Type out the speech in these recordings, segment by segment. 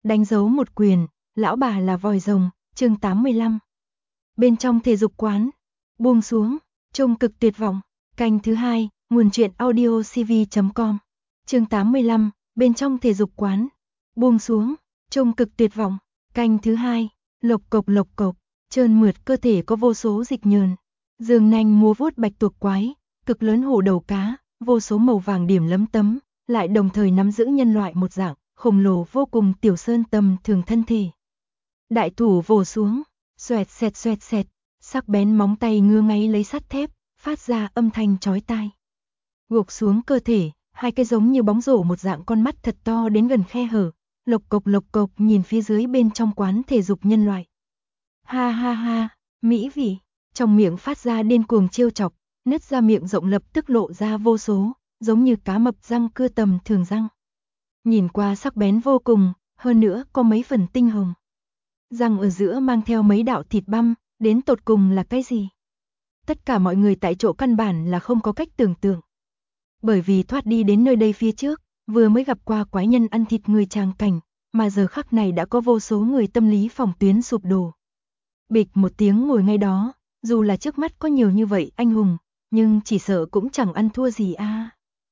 đánh dấu một quyền, lão bà là vòi rồng, chương 85. Bên trong thể dục quán, buông xuống, trông cực tuyệt vọng, canh thứ 2, nguồn truyện audio cv.com. Chương 85, bên trong thể dục quán, buông xuống, trông cực tuyệt vọng, canh thứ 2, lộc cộc, trơn mượt cơ thể có vô số dịch nhờn, dương nanh múa vuốt bạch tuộc quái, cực lớn hổ đầu cá, vô số màu vàng điểm lấm tấm, lại đồng thời nắm giữ nhân loại một dạng khổng lồ vô cùng tiểu sơn tầm thường thân thể. Đại thủ vồ xuống, xoẹt xẹt, sắc bén móng tay ngứa ngáy lấy sắt thép, phát ra âm thanh chói tai. Gục xuống cơ thể, hai cái giống như bóng rổ một dạng con mắt thật to đến gần khe hở, lộc cộc nhìn phía dưới bên trong quán thể dục nhân loại. Ha ha ha, mỹ vị, trong miệng phát ra điên cuồng trêu chọc, nứt ra miệng rộng lập tức lộ ra vô số, giống như cá mập răng cưa tầm thường răng. Nhìn qua sắc bén vô cùng, hơn nữa có mấy phần tinh hồng. Răng ở giữa mang theo mấy đạo thịt băm, đến tột cùng là cái gì? Tất cả mọi người tại chỗ căn bản là không có cách tưởng tượng. Bởi vì thoát đi đến nơi đây phía trước, vừa mới gặp qua quái nhân ăn thịt người tràng cảnh, mà giờ khắc này đã có vô số người tâm lý phòng tuyến sụp đổ. Bịch một tiếng ngồi ngay đó, dù là trước mắt có nhiều như vậy anh hùng, nhưng chỉ sợ cũng chẳng ăn thua gì a.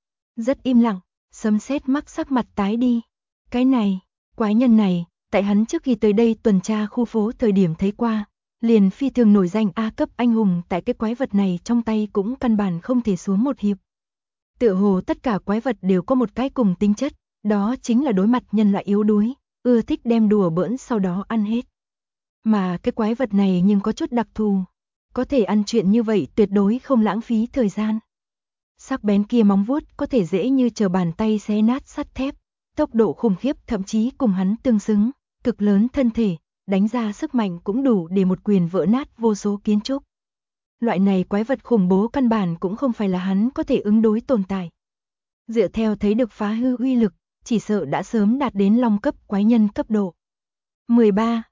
Rất im lặng, Sấm Sét mắc sắc mặt tái đi. Cái này, quái nhân này, tại hắn trước khi tới đây tuần tra khu phố thời điểm thấy qua, liền phi thường nổi danh A cấp anh hùng, tại cái quái vật này trong tay cũng căn bản không thể xuống một hiệp. Tựa hồ tất cả quái vật đều có một cái cùng tính chất, đó chính là đối mặt nhân loại yếu đuối, ưa thích đem đùa bỡn sau đó ăn hết. Mà cái quái vật này nhưng có chút đặc thù, có thể ăn chuyện như vậy tuyệt đối không lãng phí thời gian. Sắc bén kia móng vuốt có thể dễ như trở bàn tay xé nát sắt thép, tốc độ khủng khiếp thậm chí cùng hắn tương xứng, cực lớn thân thể, đánh ra sức mạnh cũng đủ để một quyền vỡ nát vô số kiến trúc. Loại này quái vật khủng bố căn bản cũng không phải là hắn có thể ứng đối tồn tại. Dựa theo thấy được phá hư uy lực, chỉ sợ đã sớm đạt đến long cấp quái nhân cấp độ. 13.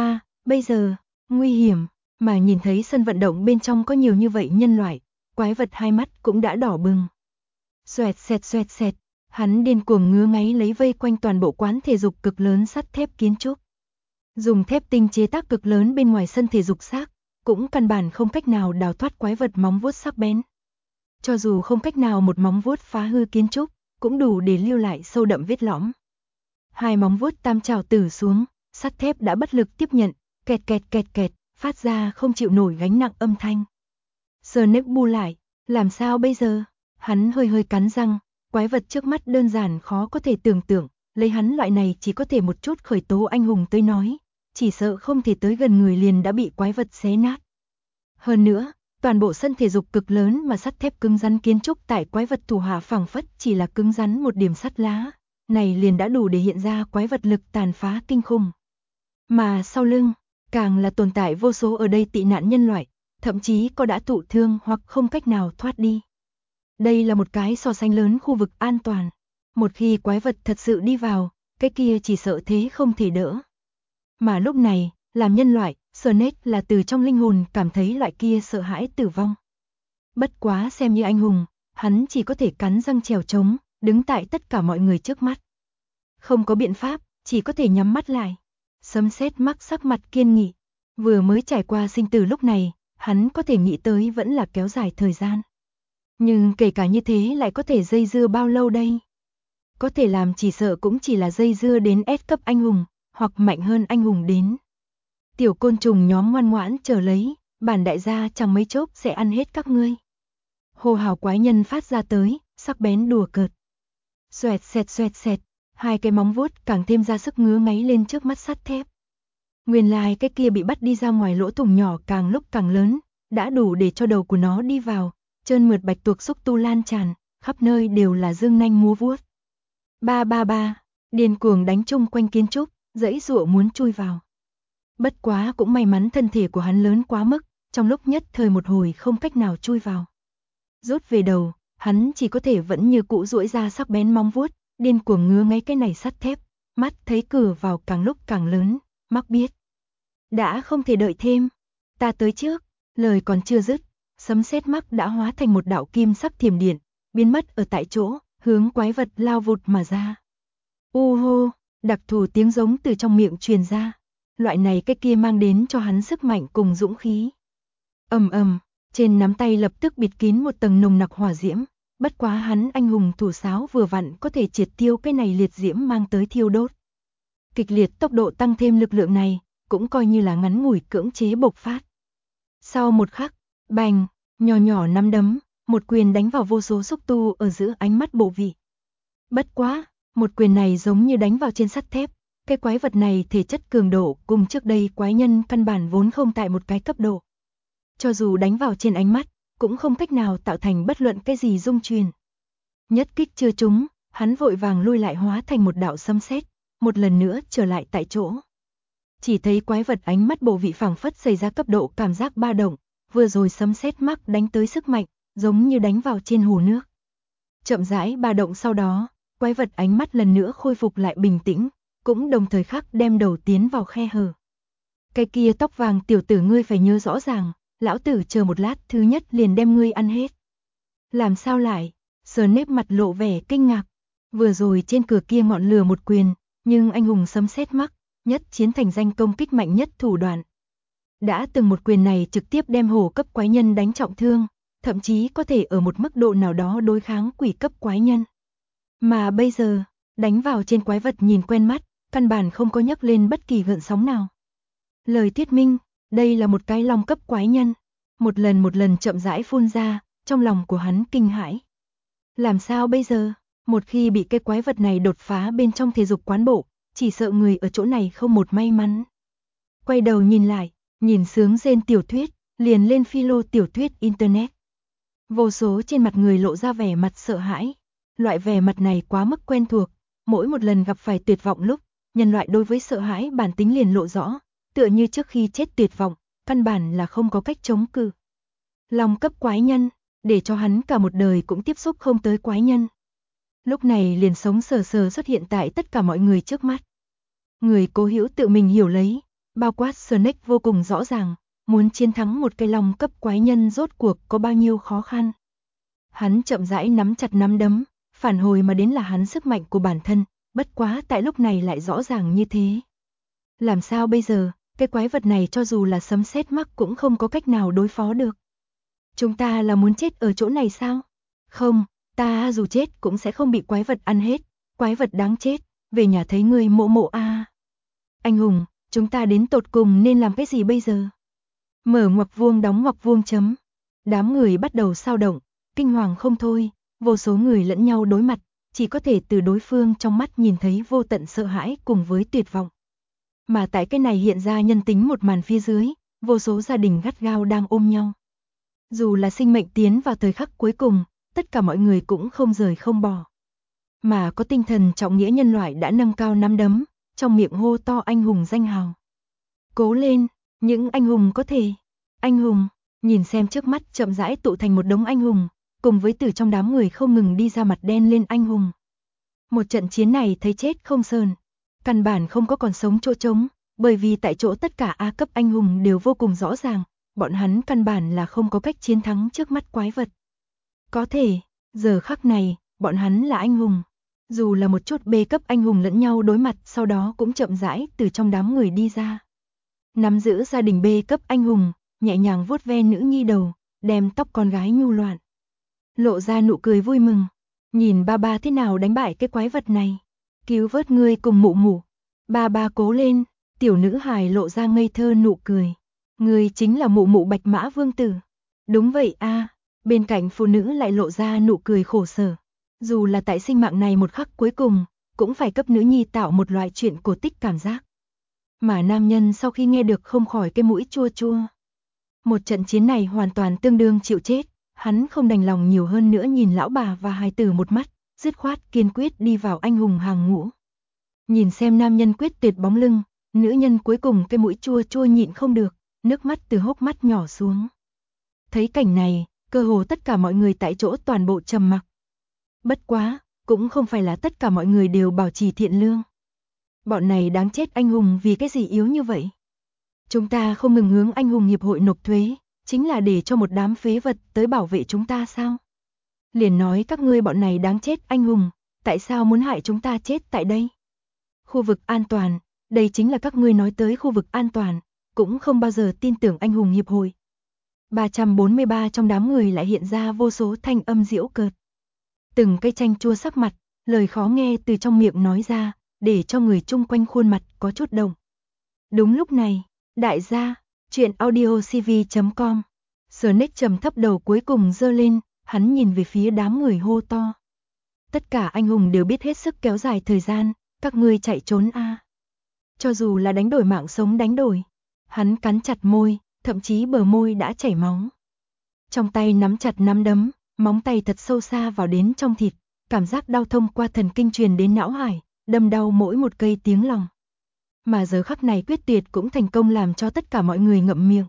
Bây giờ, nguy hiểm, mà nhìn thấy sân vận động bên trong có nhiều như vậy nhân loại, quái vật hai mắt cũng đã đỏ bừng. Xoẹt xẹt, hắn điên cuồng ngứa ngáy lấy vây quanh toàn bộ quán thể dục cực lớn sắt thép kiến trúc. Dùng thép tinh chế tác cực lớn bên ngoài sân thể dục xác, cũng căn bản không cách nào đào thoát quái vật móng vuốt sắc bén. Cho dù không cách nào một móng vuốt phá hư kiến trúc, cũng đủ để lưu lại sâu đậm vết lõm. Hai móng vuốt tam trảo tử xuống, sắt thép đã bất lực tiếp nhận, kẹt, phát ra không chịu nổi gánh nặng âm thanh. Snake bu lại, làm sao bây giờ? Hắn hơi cắn răng, quái vật trước mắt đơn giản khó có thể tưởng tượng, lấy hắn loại này chỉ có thể một chút khởi tố anh hùng tới nói, chỉ sợ không thể tới gần người liền đã bị quái vật xé nát. Hơn nữa, toàn bộ sân thể dục cực lớn mà sắt thép cứng rắn kiến trúc tại quái vật thủ hạ phẳng phất chỉ là cứng rắn một điểm sắt lá, này liền đã đủ để hiện ra quái vật lực tàn phá kinh khủng. Mà sau lưng, càng là tồn tại vô số ở đây tị nạn nhân loại, thậm chí có đã thụ thương hoặc không cách nào thoát đi. Đây là một cái so sánh lớn khu vực an toàn. Một khi quái vật thật sự đi vào, cái kia chỉ sợ thế không thể đỡ. Mà lúc này, làm nhân loại, Snake là từ trong linh hồn cảm thấy loại kia sợ hãi tử vong. Bất quá xem như anh hùng, hắn chỉ có thể cắn răng trèo trống, đứng tại tất cả mọi người trước mắt. Không có biện pháp, chỉ có thể nhắm mắt lại. Sấm Sét mắc sắc mặt kiên nghị. Vừa mới trải qua sinh tử lúc này, hắn có thể nghĩ tới vẫn là kéo dài thời gian. Nhưng kể cả như thế lại có thể dây dưa bao lâu đây? Có thể làm chỉ sợ cũng chỉ là dây dưa đến S cấp anh hùng, hoặc mạnh hơn anh hùng đến. Tiểu côn trùng nhóm ngoan ngoãn chờ lấy, bản đại gia chẳng mấy chốc sẽ ăn hết các ngươi. Hô hào quái nhân phát ra tới, sắc bén đùa cợt. Xoẹt xẹt, hai cái móng vuốt càng thêm ra sức ngứa ngáy lên trước mắt sắt thép. Nguyên lai cái kia bị bắt đi ra ngoài lỗ thủng nhỏ càng lúc càng lớn, đã đủ để cho đầu của nó đi vào, trơn mượt bạch tuộc xúc tu lan tràn, khắp nơi đều là dương nanh múa vuốt. Ba, điên cuồng đánh chung quanh kiến trúc, giãy giụa muốn chui vào. Bất quá cũng may mắn thân thể của hắn lớn quá mức, trong lúc nhất thời một hồi không cách nào chui vào. Rút về đầu, hắn chỉ có thể vẫn như cũ duỗi ra sắc bén móng vuốt, điên cuồng ngứa ngáy cái này sắt thép, mắt thấy cửa vào càng lúc càng lớn, mắc biết. Đã không thể đợi thêm, ta tới trước, lời còn chưa dứt, Sấm Sét mắc đã hóa thành một đạo kim sắc thiểm điện, biến mất ở tại chỗ, hướng quái vật lao vụt mà ra. U hô, Đặc thù tiếng giống từ trong miệng truyền ra. Loại này cái kia mang đến cho hắn sức mạnh cùng dũng khí. Ầm ầm, trên nắm tay lập tức bịt kín một tầng nồng nặc hỏa diễm, bất quá hắn anh hùng thủ sáo vừa vặn có thể triệt tiêu cái này liệt diễm mang tới thiêu đốt. Kịch liệt tốc độ tăng thêm lực lượng này, cũng coi như là ngắn ngủi cưỡng chế bộc phát. Sau một khắc, bành, nhỏ nhỏ nắm đấm, một quyền đánh vào vô số xúc tu ở giữa ánh mắt bộ vị. Bất quá, một quyền này giống như đánh vào trên sắt thép, cái quái vật này thể chất cường độ cùng trước đây quái nhân căn bản vốn không tại một cái cấp độ. Cho dù đánh vào trên ánh mắt, cũng không cách nào tạo thành bất luận cái gì rung truyền. Nhất kích chưa trúng, hắn vội vàng lui lại hóa thành một đạo sấm sét, một lần nữa trở lại tại chỗ. Chỉ thấy quái vật ánh mắt bộ vị phảng phất xảy ra cấp độ cảm giác ba động, vừa rồi sấm sét mắc đánh tới sức mạnh, giống như đánh vào trên hồ nước. Chậm rãi ba động sau đó, quái vật ánh mắt lần nữa khôi phục lại bình tĩnh, cũng đồng thời khắc đem đầu tiến vào khe hở. Cái kia tóc vàng tiểu tử ngươi phải nhớ rõ ràng, lão tử chờ một lát thứ nhất liền đem ngươi ăn hết. Làm sao lại? Snape mặt lộ vẻ kinh ngạc. Vừa rồi trên cửa kia ngọn lửa một quyền, nhưng anh hùng sấm sét mắc, nhất chiến thành danh công kích mạnh nhất thủ đoạn. Đã từng một quyền này trực tiếp đem hổ cấp quái nhân đánh trọng thương, thậm chí có thể ở một mức độ nào đó đối kháng quỷ cấp quái nhân. Mà bây giờ, đánh vào trên quái vật nhìn quen mắt, căn bản không có nhấc lên bất kỳ gợn sóng nào. Lời thuyết minh, đây là một cái long cấp quái nhân. Một lần chậm rãi phun ra, trong lòng của hắn kinh hãi. Làm sao bây giờ? Một khi bị cái quái vật này đột phá bên trong thể dục quán bộ, chỉ sợ người ở chỗ này không một may mắn. Quay đầu nhìn lại, nhìn sướng rên tiểu thuyết, liền lên philo tiểu thuyết internet. Vô số trên mặt người lộ ra vẻ mặt sợ hãi. Loại vẻ mặt này quá mức quen thuộc, mỗi một lần gặp phải tuyệt vọng lúc, nhân loại đối với sợ hãi bản tính liền lộ rõ, tựa như trước khi chết tuyệt vọng, căn bản là không có cách chống cự. Long cấp quái nhân, để cho hắn cả một đời cũng tiếp xúc không tới quái nhân. Lúc này liền sống sờ sờ xuất hiện tại tất cả mọi người trước mắt. Người Cố Hữu tự mình hiểu lấy, bao quát Snape vô cùng rõ ràng, muốn chiến thắng một cái long cấp quái nhân rốt cuộc có bao nhiêu khó khăn. Hắn chậm rãi nắm chặt nắm đấm, phản hồi mà đến là hắn sức mạnh của bản thân, bất quá tại lúc này lại rõ ràng như thế. Làm sao bây giờ, cái quái vật này cho dù là sấm sét mắc cũng không có cách nào đối phó được. Chúng ta là muốn chết ở chỗ này sao? Không, ta dù chết cũng sẽ không bị quái vật ăn hết, quái vật đáng chết, về nhà thấy người mộ mộ a. Anh hùng, chúng ta đến tột cùng nên làm cái gì bây giờ? Mở ngoặc vuông đóng ngoặc vuông chấm. Đám người bắt đầu xao động, kinh hoàng không thôi, vô số người lẫn nhau đối mặt, chỉ có thể từ đối phương trong mắt nhìn thấy vô tận sợ hãi cùng với tuyệt vọng. Mà tại cái này hiện ra nhân tính một màn phía dưới, vô số gia đình gắt gao đang ôm nhau. Dù là sinh mệnh tiến vào thời khắc cuối cùng, tất cả mọi người cũng không rời không bỏ. Mà có tinh thần trọng nghĩa nhân loại đã nâng cao nắm đấm, trong miệng hô to anh hùng danh hào. Cố lên, những anh hùng có thể. Anh hùng, nhìn xem trước mắt chậm rãi tụ thành một đống anh hùng, cùng với từ trong đám người không ngừng đi ra mặt đen lên anh hùng. Một trận chiến này thấy chết không sờn, căn bản không có còn sống chỗ trống, bởi vì tại chỗ tất cả A cấp anh hùng đều vô cùng rõ ràng, bọn hắn căn bản là không có cách chiến thắng trước mắt quái vật. Có thể, giờ khắc này, bọn hắn là anh hùng. Dù là một chút B cấp anh hùng lẫn nhau đối mặt, sau đó cũng chậm rãi từ trong đám người đi ra. Nắm giữ gia đình B cấp anh hùng, nhẹ nhàng vuốt ve nữ nhi đầu, đem tóc con gái nhu loạn. Lộ ra nụ cười vui mừng, nhìn ba ba thế nào đánh bại cái quái vật này. Cứu vớt ngươi cùng mụ mụ. Ba ba cố lên, tiểu nữ hài lộ ra ngây thơ nụ cười. Ngươi chính là mụ mụ Bạch Mã Vương Tử. Đúng vậy a. Bên cạnh phụ nữ lại lộ ra nụ cười khổ sở. Dù là tại sinh mạng này một khắc cuối cùng, cũng phải cấp nữ nhi tạo một loại chuyện cổ tích cảm giác. Mà nam nhân sau khi nghe được không khỏi cái mũi chua chua. Một trận chiến này hoàn toàn tương đương chịu chết, hắn không đành lòng nhiều hơn nữa nhìn lão bà và hài tử một mắt, dứt khoát kiên quyết đi vào anh hùng hàng ngũ. Nhìn xem nam nhân quyết tuyệt bóng lưng, nữ nhân cuối cùng cái mũi chua chua nhịn không được, nước mắt từ hốc mắt nhỏ xuống. Thấy cảnh này, cơ hồ tất cả mọi người tại chỗ toàn bộ trầm mặc. Bất quá, cũng không phải là tất cả mọi người đều bảo trì thiện lương. Bọn này đáng chết anh hùng vì cái gì yếu như vậy? Chúng ta không ngừng hướng anh hùng hiệp hội nộp thuế, chính là để cho một đám phế vật tới bảo vệ chúng ta sao? Liền nói các ngươi bọn này đáng chết anh hùng, tại sao muốn hại chúng ta chết tại đây? Khu vực an toàn, đây chính là các ngươi nói tới khu vực an toàn, cũng không bao giờ tin tưởng anh hùng hiệp hội. 343 trong đám người lại hiện ra vô số thanh âm giễu cợt. Từng cây chanh chua sắc mặt, lời khó nghe từ trong miệng nói ra, để cho người chung quanh khuôn mặt có chút động. Đúng lúc này, đại gia, chuyện audiocv.com, Snake trầm thấp đầu cuối cùng giơ lên, hắn nhìn về phía đám người hô to. Tất cả anh hùng đều biết hết sức kéo dài thời gian, các ngươi chạy trốn a. Cho dù là đánh đổi mạng sống đánh đổi. Hắn cắn chặt môi, thậm chí bờ môi đã chảy máu. Trong tay nắm chặt nắm đấm, móng tay thật sâu xa vào đến trong thịt, cảm giác đau thông qua thần kinh truyền đến não hải, đâm đau mỗi một cây tiếng lòng. Mà giờ khắc này quyết tuyệt cũng thành công làm cho tất cả mọi người ngậm miệng.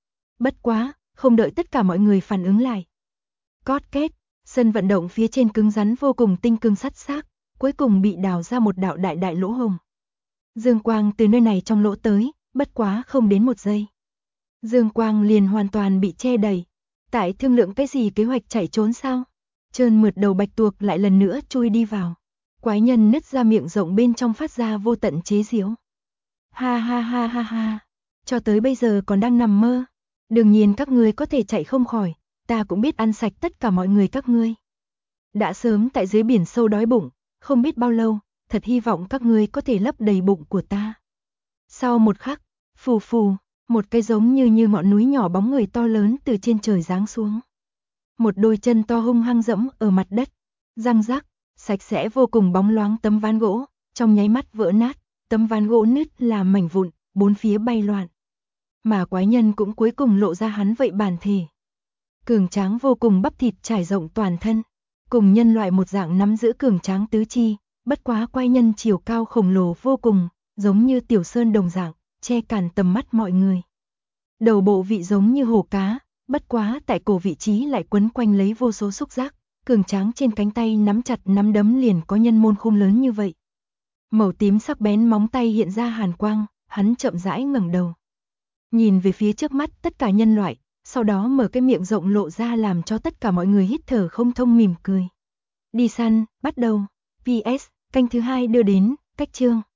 Bất quá, không đợi tất cả mọi người phản ứng lại. Cót két, sân vận động phía trên cứng rắn vô cùng tinh cương sắt xác, cuối cùng bị đào ra một đạo đại đại lỗ hổng. Dương quang từ nơi này trong lỗ tới, bất quá không đến một giây. Dương quang liền hoàn toàn bị che đậy. Tại thương lượng cái gì kế hoạch chạy trốn sao? Trơn mượt đầu bạch tuộc lại lần nữa chui đi vào. Quái nhân nứt ra miệng rộng bên trong phát ra vô tận chế giễu. Ha ha ha ha ha, cho tới bây giờ còn đang nằm mơ. Đương nhiên các ngươi có thể chạy không khỏi, ta cũng biết ăn sạch tất cả mọi người các ngươi. Đã sớm tại dưới biển sâu đói bụng, không biết bao lâu, thật hy vọng các ngươi có thể lấp đầy bụng của ta. Sau một khắc, phù phù, một cái giống như ngọn núi nhỏ bóng người to lớn từ trên trời giáng xuống. Một đôi chân to hung hăng dẫm ở mặt đất, răng rắc, sạch sẽ vô cùng bóng loáng tấm ván gỗ, trong nháy mắt vỡ nát, tấm ván gỗ nứt làm mảnh vụn, bốn phía bay loạn. Mà quái nhân cũng cuối cùng lộ ra hắn vậy bản thể. Cường tráng vô cùng bắp thịt trải rộng toàn thân, cùng nhân loại một dạng nắm giữ cường tráng tứ chi, bất quá quái nhân chiều cao khổng lồ vô cùng, giống như tiểu sơn đồng dạng, che cản tầm mắt mọi người. Đầu bộ vị giống như hổ cá, bất quá tại cổ vị trí lại quấn quanh lấy vô số xúc giác, cường tráng trên cánh tay nắm chặt nắm đấm liền có nhân môn khung lớn như vậy. Màu tím sắc bén móng tay hiện ra hàn quang, hắn chậm rãi ngẩng đầu. Nhìn về phía trước mắt tất cả nhân loại, sau đó mở cái miệng rộng lộ ra làm cho tất cả mọi người hít thở không thông mỉm cười. Đi săn, bắt đầu. PS, canh thứ 2 đưa đến, cách chương.